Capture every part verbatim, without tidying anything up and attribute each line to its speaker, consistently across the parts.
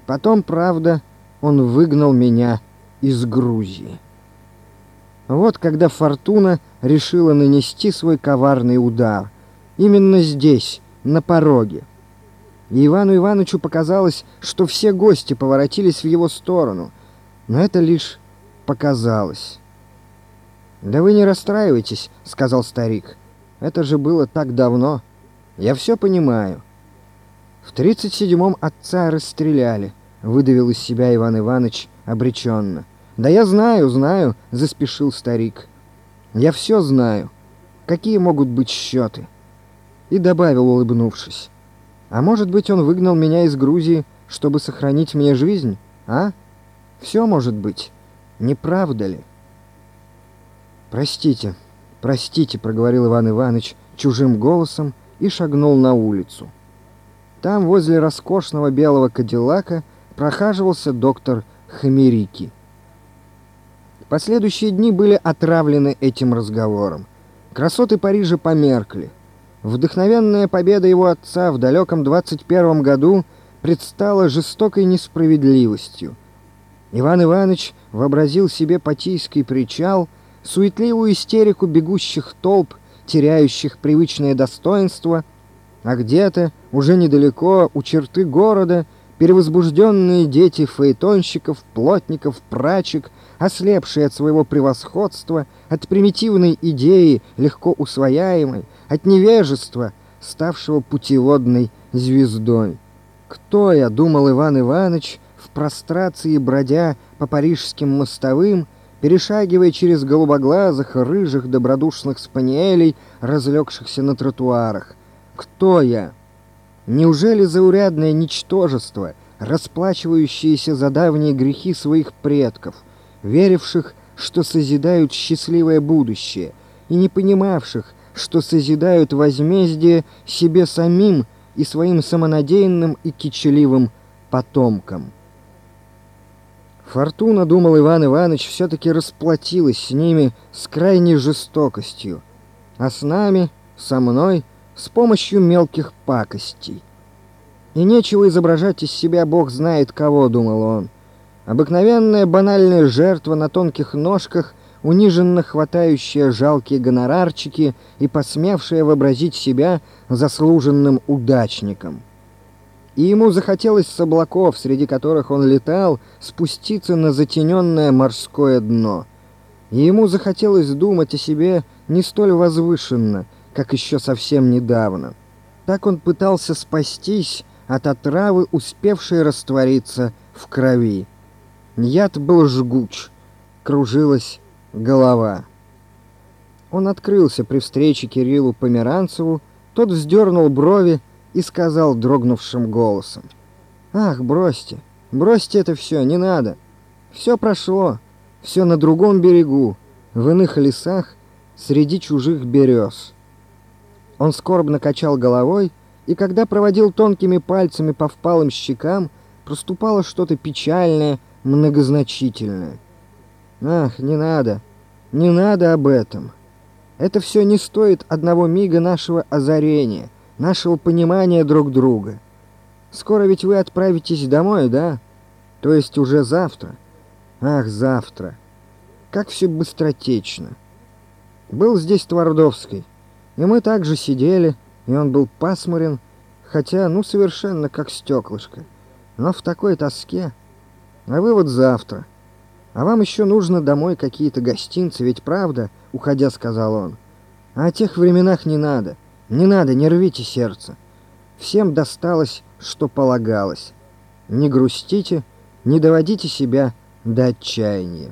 Speaker 1: Потом, правда, он выгнал меня из Грузии. Вот когда Фортуна решила нанести свой коварный удар. Именно здесь, на пороге. И Ивану Ивановичу показалось, что все гости поворотились в его сторону. Но это лишь показалось. «Да вы не расстраивайтесь», — сказал старик. «Это же было так давно. Я все понимаю». «В тридцать седьмом отца расстреляли», — выдавил из себя Иван Иванович обреченно. «Да я знаю, знаю», — заспешил старик. «Я все знаю. Какие могут быть счеты?» И добавил, улыбнувшись. «А может быть, он выгнал меня из Грузии, чтобы сохранить мне жизнь, а? Все может быть. Не правда ли?» «Простите, простите», — проговорил Иван Иванович чужим голосом и шагнул на улицу. Там, возле роскошного белого кадиллака, прохаживался доктор Хамерики. Последующие дни были отравлены этим разговором. Красоты Парижа померкли. Вдохновенная победа его отца в далеком двадцать первом году предстала жестокой несправедливостью. Иван Иванович вообразил себе Патийский причал, суетливую истерику бегущих толп, теряющих привычное достоинство, а где-то, уже недалеко, у черты города, перевозбужденные дети фаэтонщиков, плотников, прачек, ослепшие от своего превосходства, от примитивной идеи, легко усвояемой, от невежества, ставшего путеводной звездой. «Кто я?» — думал Иван Иванович, в прострации бродя по парижским мостовым, перешагивая через голубоглазых, рыжих, добродушных спаниелей, разлегшихся на тротуарах. «Кто я? Неужели заурядное ничтожество, расплачивающееся за давние грехи своих предков, веривших, что созидают счастливое будущее, и не понимавших, что созидают возмездие себе самим и своим самонадеянным и кичливым потомкам?» Фортуна, думал Иван Иванович, все-таки расплатилась с ними с крайней жестокостью, а с нами, со мной, с помощью мелких пакостей. И нечего изображать из себя бог знает кого, думал он. Обыкновенная банальная жертва на тонких ножках, униженно хватающая жалкие гонорарчики и посмевшая вообразить себя заслуженным удачником. И ему захотелось с облаков, среди которых он летал, спуститься на затененное морское дно. И ему захотелось думать о себе не столь возвышенно, как еще совсем недавно. Так он пытался спастись от отравы, успевшей раствориться в крови. Яд был жгуч, кружилась голова. Он открылся при встрече Кириллу Померанцеву, тот вздернул брови и сказал дрогнувшим голосом: «Ах, бросьте, бросьте это все, не надо. Все прошло, все на другом берегу, в иных лесах, среди чужих берез». Он скорбно качал головой, и когда проводил тонкими пальцами по впалым щекам, проступало что-то печальное, многозначительное. «Ах, не надо, не надо об этом. Это все не стоит одного мига нашего озарения, нашего понимания друг друга. Скоро ведь вы отправитесь домой, да? То есть уже завтра. Ах, завтра. Как все быстротечно. Был здесь Твардовский, и мы также сидели, и он был пасмурен, хотя, ну, совершенно как стеклышко, но в такой тоске. А вы вот завтра. А вам еще нужно домой какие-то гостинцы, ведь правда?» — уходя, сказал он. «А о тех временах не надо. Не надо, не рвите сердце. Всем досталось, что полагалось. Не грустите, не доводите себя до отчаяния».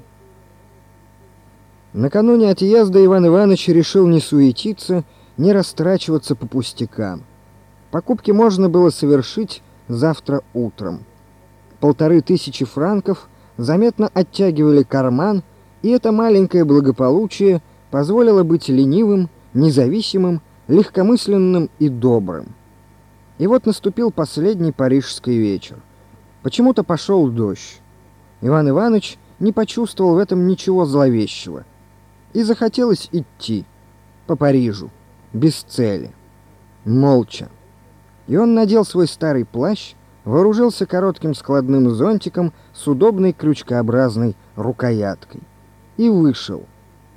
Speaker 1: Накануне отъезда Иван Иванович решил не суетиться, не растрачиваться по пустякам. Покупки можно было совершить завтра утром. Полторы тысячи франков заметно оттягивали карман, и это маленькое благополучие позволило быть ленивым, независимым, легкомысленным и добрым. И вот наступил последний парижский вечер. Почему-то пошел дождь. Иван Иванович не почувствовал в этом ничего зловещего. И захотелось идти по Парижу, без цели, молча. И он надел свой старый плащ, вооружился коротким складным зонтиком с удобной крючкообразной рукояткой и вышел.